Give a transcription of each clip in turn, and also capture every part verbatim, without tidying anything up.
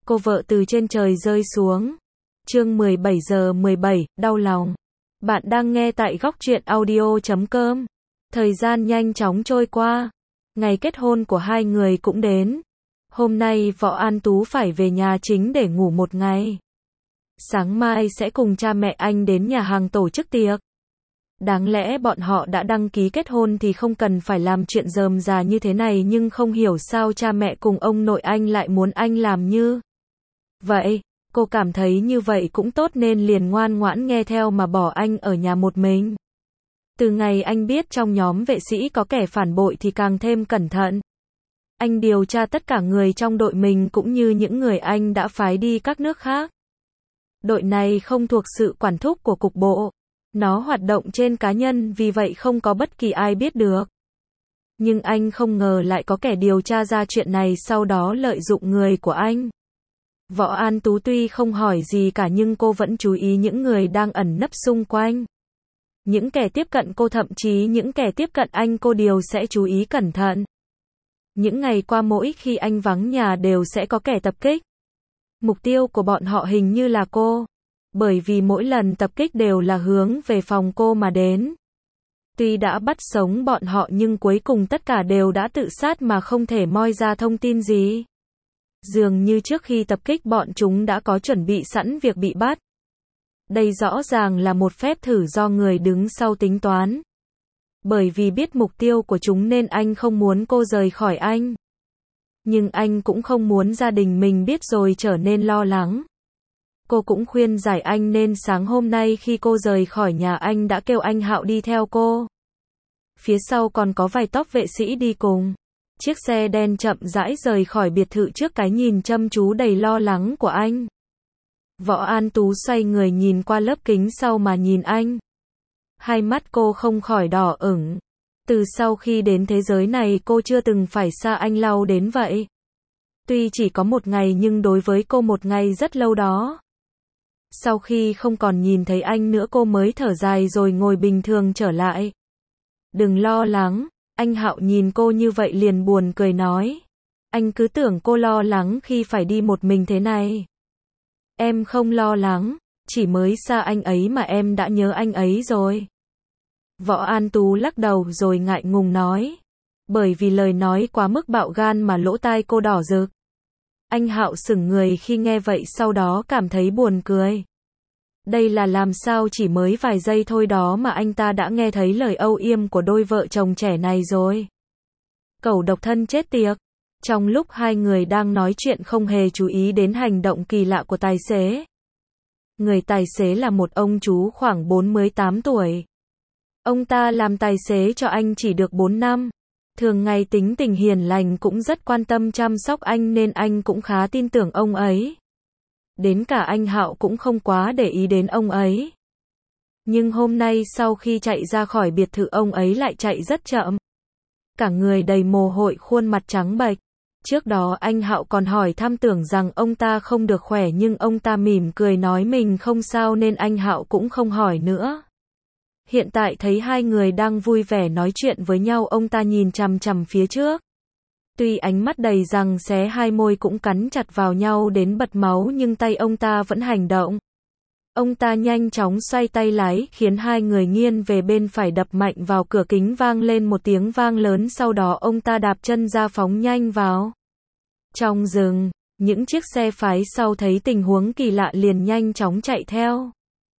cô vợ từ trên trời rơi xuống. Chương mười bảy giờ mười bảy, đau lòng. Bạn đang nghe tại góc truyện audio chấm com. Thời gian nhanh chóng trôi qua. Ngày kết hôn của hai người cũng đến. Hôm nay Võ An Tú phải về nhà chính để ngủ một ngày. Sáng mai sẽ cùng cha mẹ anh đến nhà hàng tổ chức tiệc. Đáng lẽ bọn họ đã đăng ký kết hôn thì không cần phải làm chuyện rườm rà như thế này, nhưng không hiểu sao cha mẹ cùng ông nội anh lại muốn anh làm như vậy. Cô cảm thấy như vậy cũng tốt nên liền ngoan ngoãn nghe theo mà bỏ anh ở nhà một mình. Từ ngày anh biết trong nhóm vệ sĩ có kẻ phản bội thì càng thêm cẩn thận. Anh điều tra tất cả người trong đội mình cũng như những người anh đã phái đi các nước khác. Đội này không thuộc sự quản thúc của cục bộ. Nó hoạt động trên cá nhân, vì vậy không có bất kỳ ai biết được. Nhưng anh không ngờ lại có kẻ điều tra ra chuyện này, sau đó lợi dụng người của anh. Võ An Tú tuy không hỏi gì cả nhưng cô vẫn chú ý những người đang ẩn nấp xung quanh. Những kẻ tiếp cận cô, thậm chí những kẻ tiếp cận anh cô đều sẽ chú ý cẩn thận. Những ngày qua mỗi khi anh vắng nhà đều sẽ có kẻ tập kích. Mục tiêu của bọn họ hình như là cô. Bởi vì mỗi lần tập kích đều là hướng về phòng cô mà đến. Tuy đã bắt sống bọn họ nhưng cuối cùng tất cả đều đã tự sát mà không thể moi ra thông tin gì. Dường như trước khi tập kích bọn chúng đã có chuẩn bị sẵn việc bị bắt. Đây rõ ràng là một phép thử do người đứng sau tính toán. Bởi vì biết mục tiêu của chúng nên anh không muốn cô rời khỏi anh. Nhưng anh cũng không muốn gia đình mình biết rồi trở nên lo lắng. Cô cũng khuyên giải anh nên sáng hôm nay khi cô rời khỏi nhà anh đã kêu anh Hạo đi theo cô. Phía sau còn có vài tốp vệ sĩ đi cùng. Chiếc xe đen chậm rãi rời khỏi biệt thự trước cái nhìn chăm chú đầy lo lắng của anh. Võ An Tú xoay người nhìn qua lớp kính sau mà nhìn anh. Hai mắt cô không khỏi đỏ ửng. Từ sau khi đến thế giới này cô chưa từng phải xa anh lâu đến vậy. Tuy chỉ có một ngày nhưng đối với cô một ngày rất lâu đó. Sau khi không còn nhìn thấy anh nữa cô mới thở dài rồi ngồi bình thường trở lại. Đừng lo lắng, anh Hạo nhìn cô như vậy liền buồn cười nói. Anh cứ tưởng cô lo lắng khi phải đi một mình thế này. Em không lo lắng, chỉ mới xa anh ấy mà em đã nhớ anh ấy rồi. Võ An Tú lắc đầu rồi ngại ngùng nói. Bởi vì lời nói quá mức bạo gan mà lỗ tai cô đỏ rực. Anh Hạo sững người khi nghe vậy, sau đó cảm thấy buồn cười. Đây là làm sao chỉ mới vài giây thôi đó mà anh ta đã nghe thấy lời âu yếm của đôi vợ chồng trẻ này rồi. Cẩu độc thân chết tiệt. Trong lúc hai người đang nói chuyện không hề chú ý đến hành động kỳ lạ của tài xế. Người tài xế là một ông chú khoảng bốn mươi tám tuổi. Ông ta làm tài xế cho anh chỉ được bốn năm. Thường ngày tính tình hiền lành, cũng rất quan tâm chăm sóc anh nên anh cũng khá tin tưởng ông ấy. Đến cả anh Hạo cũng không quá để ý đến ông ấy. Nhưng hôm nay sau khi chạy ra khỏi biệt thự ông ấy lại chạy rất chậm. Cả người đầy mồ hôi, khuôn mặt trắng bệch. Trước đó anh Hạo còn hỏi thăm tưởng rằng ông ta không được khỏe nhưng ông ta mỉm cười nói mình không sao nên anh Hạo cũng không hỏi nữa. Hiện tại thấy hai người đang vui vẻ nói chuyện với nhau, ông ta nhìn chằm chằm phía trước. Tuy ánh mắt đầy giằng xé, hai môi cũng cắn chặt vào nhau đến bật máu nhưng tay ông ta vẫn hành động. Ông ta nhanh chóng xoay tay lái khiến hai người nghiêng về bên phải, đập mạnh vào cửa kính vang lên một tiếng vang lớn, sau đó ông ta đạp chân ra phóng nhanh vào. Trong rừng, những chiếc xe phái sau thấy tình huống kỳ lạ liền nhanh chóng chạy theo.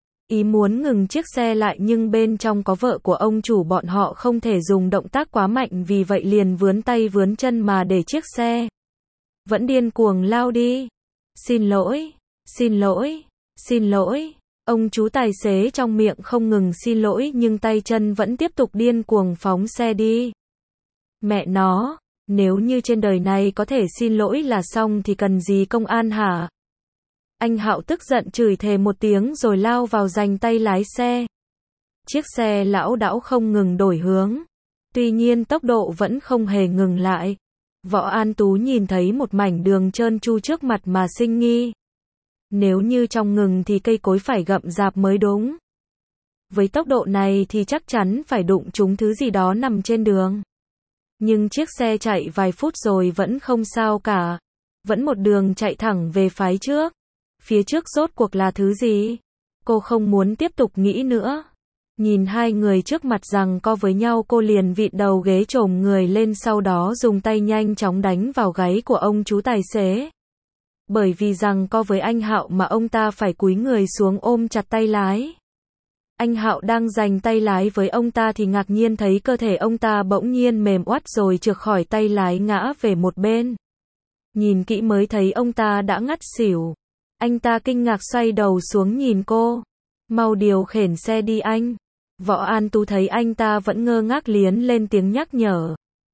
Ý muốn ngừng chiếc xe lại nhưng bên trong có vợ của ông chủ bọn họ không thể dùng động tác quá mạnh, vì vậy liền vướn tay vướn chân mà để chiếc xe vẫn điên cuồng lao đi. Xin lỗi, xin lỗi, xin lỗi. Ông chú tài xế trong miệng không ngừng xin lỗi nhưng tay chân vẫn tiếp tục điên cuồng phóng xe đi. Mẹ nó, nếu như trên đời này có thể xin lỗi là xong thì cần gì công an hả? Anh Hạo tức giận chửi thề một tiếng rồi lao vào giành tay lái xe. Chiếc xe lão đảo không ngừng đổi hướng. Tuy nhiên tốc độ vẫn không hề ngừng lại. Võ An Tú nhìn thấy một mảnh đường trơn tru trước mặt mà sinh nghi. Nếu như trong ngừng thì cây cối phải gậm rạp mới đúng. Với tốc độ này thì chắc chắn phải đụng trúng thứ gì đó nằm trên đường. Nhưng chiếc xe chạy vài phút rồi vẫn không sao cả. vẫn một đường chạy thẳng về phái trước. Phía trước rốt cuộc là thứ gì? Cô không muốn tiếp tục nghĩ nữa. Nhìn hai người trước mặt giằng co với nhau, cô liền vịn đầu ghế chồm người lên, sau đó dùng tay nhanh chóng đánh vào gáy của ông chú tài xế. Bởi vì giằng co với anh Hạo mà ông ta phải cúi người xuống ôm chặt tay lái. Anh Hạo đang giành tay lái với ông ta thì ngạc nhiên thấy cơ thể ông ta bỗng nhiên mềm oắt rồi trượt khỏi tay lái ngã về một bên. Nhìn kỹ mới thấy ông ta đã ngất xỉu. Anh ta kinh ngạc xoay đầu xuống nhìn cô. Mau điều khiển xe đi anh. Võ An Tú thấy anh ta vẫn ngơ ngác liến lên tiếng nhắc nhở.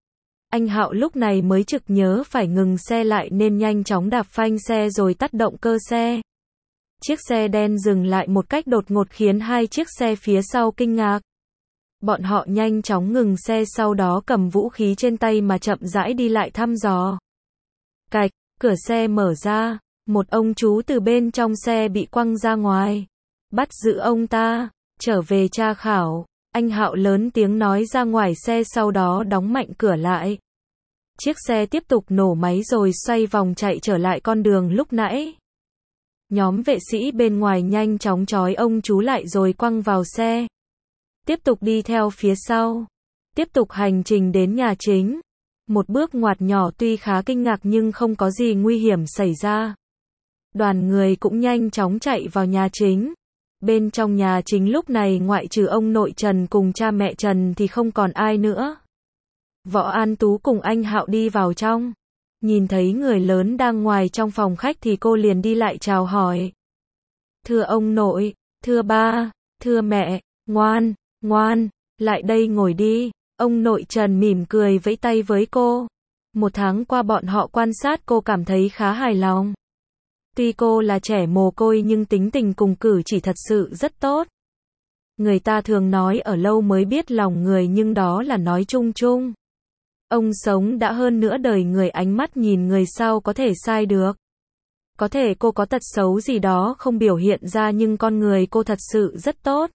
Anh Hạo lúc này mới chực nhớ phải ngừng xe lại nên nhanh chóng đạp phanh xe rồi tắt động cơ xe. Chiếc xe đen dừng lại một cách đột ngột khiến hai chiếc xe phía sau kinh ngạc. Bọn họ nhanh chóng ngừng xe, sau đó cầm vũ khí trên tay mà chậm rãi đi lại thăm dò. Cạch, cửa xe mở ra, một ông chú từ bên trong xe bị quăng ra ngoài. Bắt giữ ông ta, trở về tra khảo. Anh Hạo lớn tiếng nói ra ngoài xe, sau đó đóng mạnh cửa lại. Chiếc xe tiếp tục nổ máy rồi xoay vòng chạy trở lại con đường lúc nãy. Nhóm vệ sĩ bên ngoài nhanh chóng trói ông chú lại rồi quăng vào xe. Tiếp tục đi theo phía sau. Tiếp tục hành trình đến nhà chính. Một bước ngoặt nhỏ tuy khá kinh ngạc nhưng không có gì nguy hiểm xảy ra. Đoàn người cũng nhanh chóng chạy vào nhà chính. Bên trong nhà chính lúc này ngoại trừ ông nội Trần cùng cha mẹ Trần thì không còn ai nữa. Võ An Tú cùng anh Hạo đi vào trong. Nhìn thấy người lớn đang ngoài trong phòng khách thì cô liền đi lại chào hỏi. Thưa ông nội, thưa ba, thưa mẹ, ngoan, ngoan, lại đây ngồi đi. Ông nội Trần mỉm cười vẫy tay với cô. Một tháng qua bọn họ quan sát cô cảm thấy khá hài lòng. Tuy cô là trẻ mồ côi nhưng tính tình cùng cử chỉ thật sự rất tốt. Người ta thường nói ở lâu mới biết lòng người nhưng đó là nói chung chung. Ông sống đã hơn nửa đời người, ánh mắt nhìn người sao có thể sai được. Có thể cô có tật xấu gì đó không biểu hiện ra nhưng con người cô thật sự rất tốt.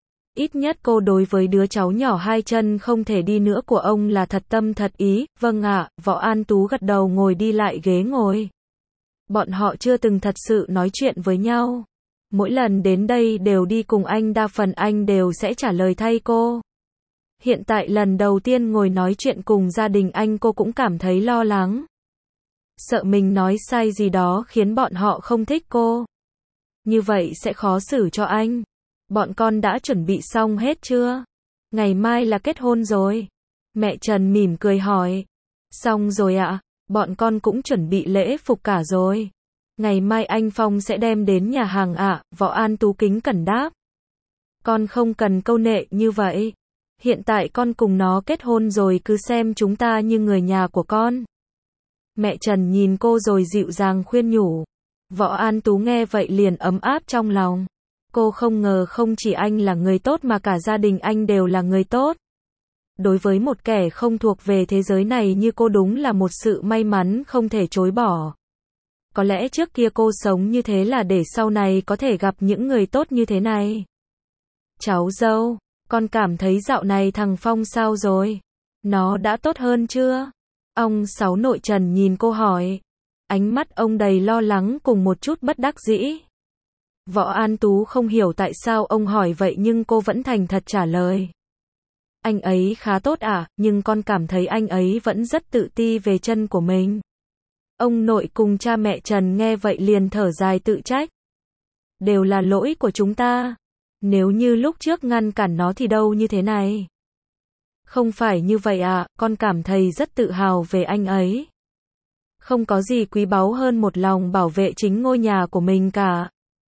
Ít nhất cô đối với đứa cháu nhỏ hai chân không thể đi nữa của ông là thật tâm thật ý. Vâng ạ, Võ An Tú gật đầu ngồi đi lại ghế ngồi. Bọn họ chưa từng thật sự nói chuyện với nhau. Mỗi lần đến đây đều đi cùng anh, đa phần anh đều sẽ trả lời thay cô. Hiện tại lần đầu tiên ngồi nói chuyện cùng gia đình anh, cô cũng cảm thấy lo lắng. Sợ mình nói sai gì đó khiến bọn họ không thích cô. Như vậy sẽ khó xử cho anh. Bọn con đã chuẩn bị xong hết chưa? Ngày mai là kết hôn rồi. Mẹ Trần mỉm cười hỏi. Xong rồi ạ, bọn con cũng chuẩn bị lễ phục cả rồi. Ngày mai anh Phong sẽ đem đến nhà hàng ạ, Võ An Tú kính cẩn đáp. Con không cần câu nệ như vậy. Hiện tại con cùng nó kết hôn rồi, cứ xem chúng ta như người nhà của con. Mẹ Trần nhìn cô rồi dịu dàng khuyên nhủ. Võ An Tú nghe vậy liền ấm áp trong lòng. Cô không ngờ không chỉ anh là người tốt mà cả gia đình anh đều là người tốt. Đối với một kẻ không thuộc về thế giới này như cô đúng là một sự may mắn không thể chối bỏ. Có lẽ trước kia cô sống như thế là để sau này có thể gặp những người tốt như thế này. Cháu dâu, con cảm thấy dạo này thằng Phong sao rồi? Nó đã tốt hơn chưa? Ông Sáu nội Trần nhìn cô hỏi. Ánh mắt ông đầy lo lắng cùng một chút bất đắc dĩ. Võ An Tú không hiểu tại sao ông hỏi vậy nhưng cô vẫn thành thật trả lời. Anh ấy khá tốt à, nhưng con cảm thấy anh ấy vẫn rất tự ti về chân của mình. Ông nội cùng cha mẹ Trần nghe vậy liền thở dài tự trách. Đều là lỗi của chúng ta. Nếu như lúc trước ngăn cản nó thì đâu như thế này. Không phải như vậy à, con cảm thấy rất tự hào về anh ấy. Không có gì quý báu hơn một lòng bảo vệ chính ngôi nhà của mình cả.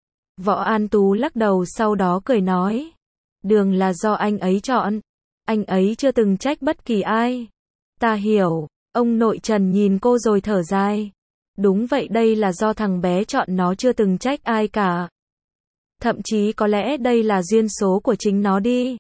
Võ An Tú lắc đầu sau đó cười nói. Đường là do anh ấy chọn. Anh ấy chưa từng trách bất kỳ ai. Ta hiểu. Ông nội Trần nhìn cô rồi thở dài. Đúng vậy, đây là do thằng bé chọn, nó chưa từng trách ai cả. Thậm chí có lẽ đây là duyên số của chính nó đi.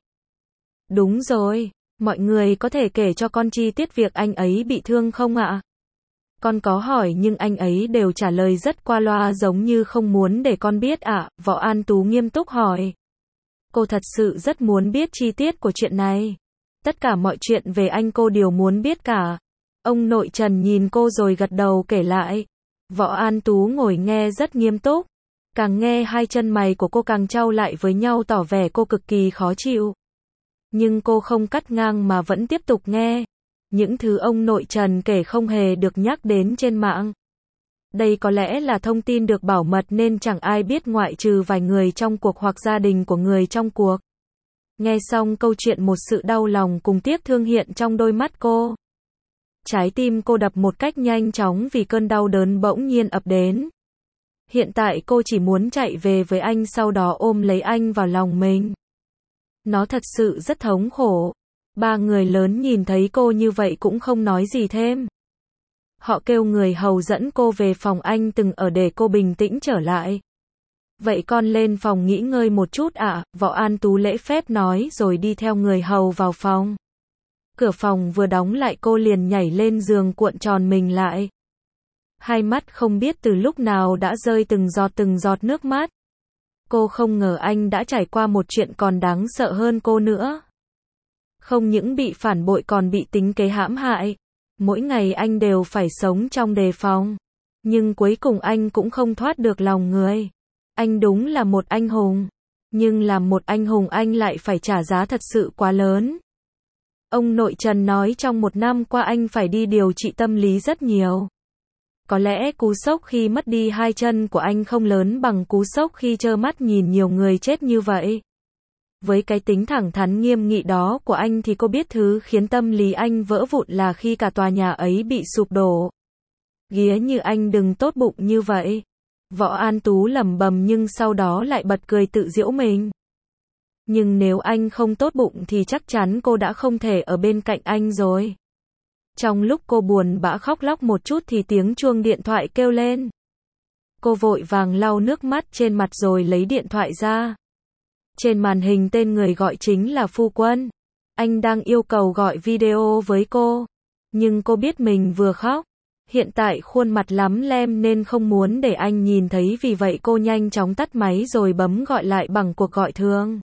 Đúng rồi. Mọi người có thể kể cho con chi tiết việc anh ấy bị thương không ạ? Con có hỏi nhưng anh ấy đều trả lời rất qua loa giống như không muốn để con biết ạ. Võ An Tú nghiêm túc hỏi. Cô thật sự rất muốn biết chi tiết của chuyện này. Tất cả mọi chuyện về anh cô đều muốn biết cả. Ông nội Trần nhìn cô rồi gật đầu kể lại. Võ An Tú ngồi nghe rất nghiêm túc. Càng nghe hai chân mày của cô càng chau lại với nhau tỏ vẻ cô cực kỳ khó chịu. Nhưng cô không cắt ngang mà vẫn tiếp tục nghe. Những thứ ông nội Trần kể không hề được nhắc đến trên mạng. Đây có lẽ là thông tin được bảo mật nên chẳng ai biết ngoại trừ vài người trong cuộc hoặc gia đình của người trong cuộc. Nghe xong câu chuyện một sự đau lòng cùng tiếc thương hiện trong đôi mắt cô. Trái tim cô đập một cách nhanh chóng vì cơn đau đớn bỗng nhiên ập đến. Hiện tại cô chỉ muốn chạy về với anh sau đó ôm lấy anh vào lòng mình. Nó thật sự rất thống khổ. Ba người lớn nhìn thấy cô như vậy cũng không nói gì thêm. Họ kêu người hầu dẫn cô về phòng anh từng ở để cô bình tĩnh trở lại. Vậy con lên phòng nghỉ ngơi một chút ạ, à? Võ An Tú lễ phép nói rồi đi theo người hầu vào phòng. Cửa phòng vừa đóng lại cô liền nhảy lên giường cuộn tròn mình lại. Hai mắt không biết từ lúc nào đã rơi từng giọt từng giọt nước mắt. Cô không ngờ anh đã trải qua một chuyện còn đáng sợ hơn cô nữa. Không những bị phản bội còn bị tính kế hãm hại. Mỗi ngày anh đều phải sống trong đề phòng. Nhưng cuối cùng anh cũng không thoát được lòng người. Anh đúng là một anh hùng. Nhưng làm một anh hùng anh lại phải trả giá thật sự quá lớn. Ông nội Trần nói trong một năm qua anh phải đi điều trị tâm lý rất nhiều. Có lẽ cú sốc khi mất đi hai chân của anh không lớn bằng cú sốc khi trơ mắt nhìn nhiều người chết như vậy. Với cái tính thẳng thắn nghiêm nghị đó của anh thì cô biết thứ khiến tâm lý anh vỡ vụn là khi cả tòa nhà ấy bị sụp đổ. Ghía như anh đừng tốt bụng như vậy. Võ An Tú lẩm bẩm nhưng sau đó lại bật cười tự giễu mình. Nhưng nếu anh không tốt bụng thì chắc chắn cô đã không thể ở bên cạnh anh rồi. Trong lúc cô buồn bã khóc lóc một chút thì tiếng chuông điện thoại kêu lên. Cô vội vàng lau nước mắt trên mặt rồi lấy điện thoại ra. Trên màn hình tên người gọi chính là Phu Quân. Anh đang yêu cầu gọi video với cô. Nhưng cô biết mình vừa khóc. Hiện tại khuôn mặt lắm lem nên không muốn để anh nhìn thấy vì vậy cô nhanh chóng tắt máy rồi bấm gọi lại bằng cuộc gọi thường.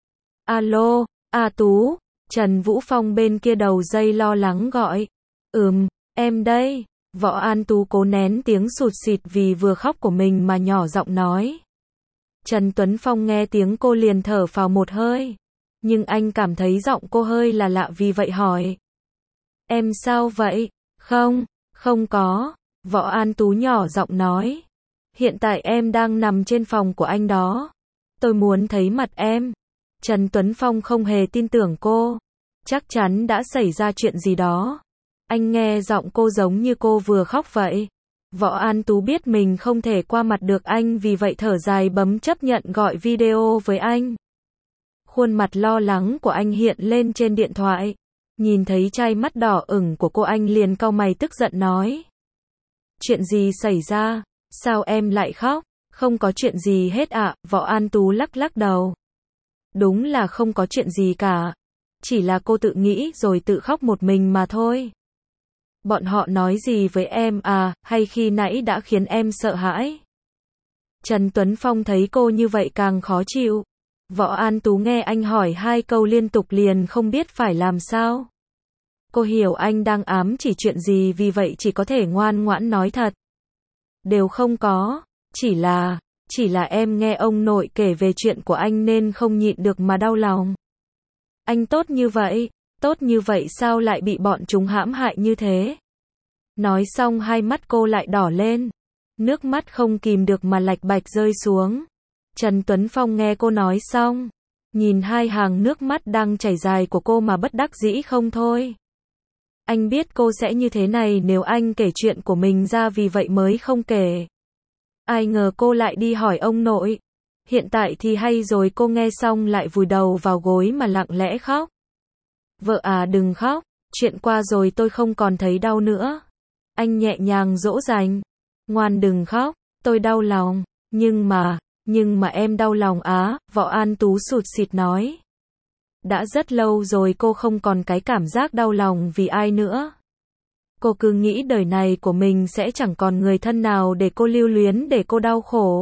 Alo, A Tú, Trần Vũ Phong bên kia đầu dây lo lắng gọi. Ừm, em đây. Võ An Tú cố nén tiếng sụt sịt vì vừa khóc của mình mà nhỏ giọng nói. Trần Tuấn Phong nghe tiếng cô liền thở phào một hơi. Nhưng anh cảm thấy giọng cô hơi là lạ vì vậy hỏi. Em sao vậy? Không, không có. Võ An Tú nhỏ giọng nói. Hiện tại em đang nằm trên phòng của anh đó. Tôi muốn thấy mặt em. Trần Tuấn Phong không hề tin tưởng cô. Chắc chắn đã xảy ra chuyện gì đó. Anh nghe giọng cô giống như cô vừa khóc vậy. Võ An Tú biết mình không thể qua mặt được anh vì vậy thở dài bấm chấp nhận gọi video với anh. Khuôn mặt lo lắng của anh hiện lên trên điện thoại. Nhìn thấy trai mắt đỏ ửng của cô anh liền cau mày tức giận nói. Chuyện gì xảy ra? Sao em lại khóc? Không có chuyện gì hết ạ, à? Võ An Tú lắc lắc đầu. Đúng là không có chuyện gì cả. Chỉ là cô tự nghĩ rồi tự khóc một mình mà thôi. Bọn họ nói gì với em à, hay khi nãy đã khiến em sợ hãi? Trần Tuấn Phong thấy cô như vậy càng khó chịu. Võ An Tú nghe anh hỏi hai câu liên tục liền không biết phải làm sao. Cô hiểu anh đang ám chỉ chuyện gì vì vậy chỉ có thể ngoan ngoãn nói thật. Đều không có, chỉ là, chỉ là em nghe ông nội kể về chuyện của anh nên không nhịn được mà đau lòng. Anh tốt như vậy, tốt như vậy sao lại bị bọn chúng hãm hại như thế? Nói xong hai mắt cô lại đỏ lên. Nước mắt không kìm được mà lạch bạch rơi xuống. Trần Tuấn Phong nghe cô nói xong. Nhìn hai hàng nước mắt đang chảy dài của cô mà bất đắc dĩ không thôi. Anh biết cô sẽ như thế này nếu anh kể chuyện của mình ra vì vậy mới không kể. Ai ngờ cô lại đi hỏi ông nội. Hiện tại thì hay rồi cô nghe xong lại vùi đầu vào gối mà lặng lẽ khóc. Vợ à đừng khóc, chuyện qua rồi tôi không còn thấy đau nữa. Anh nhẹ nhàng dỗ dành. Ngoan đừng khóc, tôi đau lòng. Nhưng mà, nhưng mà em đau lòng á, Võ An Tú sụt sịt nói. Đã rất lâu rồi cô không còn cái cảm giác đau lòng vì ai nữa. Cô cứ nghĩ đời này của mình sẽ chẳng còn người thân nào để cô lưu luyến để cô đau khổ.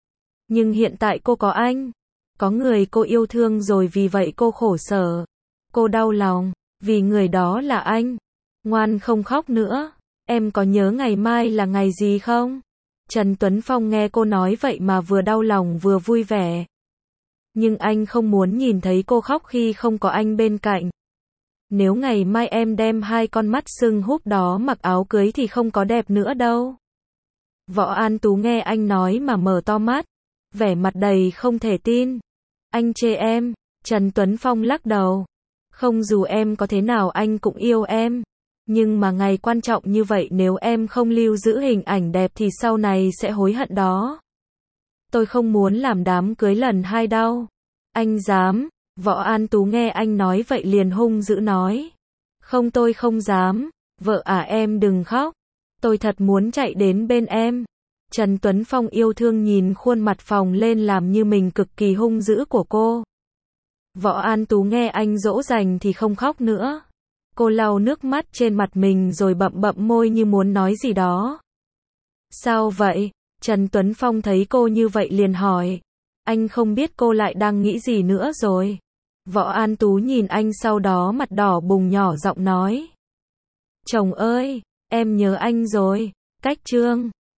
Nhưng hiện tại cô có anh. Có người cô yêu thương rồi vì vậy cô khổ sở. Cô đau lòng, vì người đó là anh. Ngoan không khóc nữa. Em có nhớ ngày mai là ngày gì không? Trần Tuấn Phong nghe cô nói vậy mà vừa đau lòng vừa vui vẻ. Nhưng anh không muốn nhìn thấy cô khóc khi không có anh bên cạnh. Nếu ngày mai em đem hai con mắt sưng húp đó mặc áo cưới thì không có đẹp nữa đâu. Võ An Tú nghe anh nói mà mở to mắt, vẻ mặt đầy không thể tin. Anh chê em, Trần Tuấn Phong lắc đầu. Không, dù em có thế nào anh cũng yêu em. Nhưng mà ngày quan trọng như vậy nếu em không lưu giữ hình ảnh đẹp thì sau này sẽ hối hận đó. Tôi không muốn làm đám cưới lần hai đâu. Anh dám? Võ An Tú nghe anh nói vậy liền hung dữ nói. Không, tôi không dám. Vợ à, em đừng khóc. Tôi thật muốn chạy đến bên em. Trần Tuấn Phong yêu thương nhìn khuôn mặt phồng lên làm như mình cực kỳ hung dữ của cô. Võ An Tú nghe anh dỗ dành thì không khóc nữa. Cô lau nước mắt trên mặt mình rồi bậm bậm môi như muốn nói gì đó. Sao vậy? Trần Tuấn Phong thấy cô như vậy liền hỏi. Anh không biết cô lại đang nghĩ gì nữa rồi. Võ An Tú nhìn anh sau đó mặt đỏ bừng nhỏ giọng nói. Chồng ơi, em nhớ anh rồi. Cách chương